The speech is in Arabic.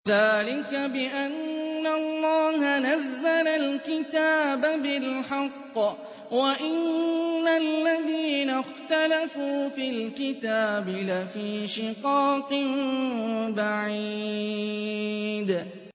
ذَٰلِكَ بِأَنَّ اللَّهَ نَزَّلَ الْكِتَابَ بِالْحَقِّ وَإِنَّ الَّذِينَ اخْتَلَفُوا فِي الْكِتَابِ لَفِي شِقَاقٍ بَعِيدٍ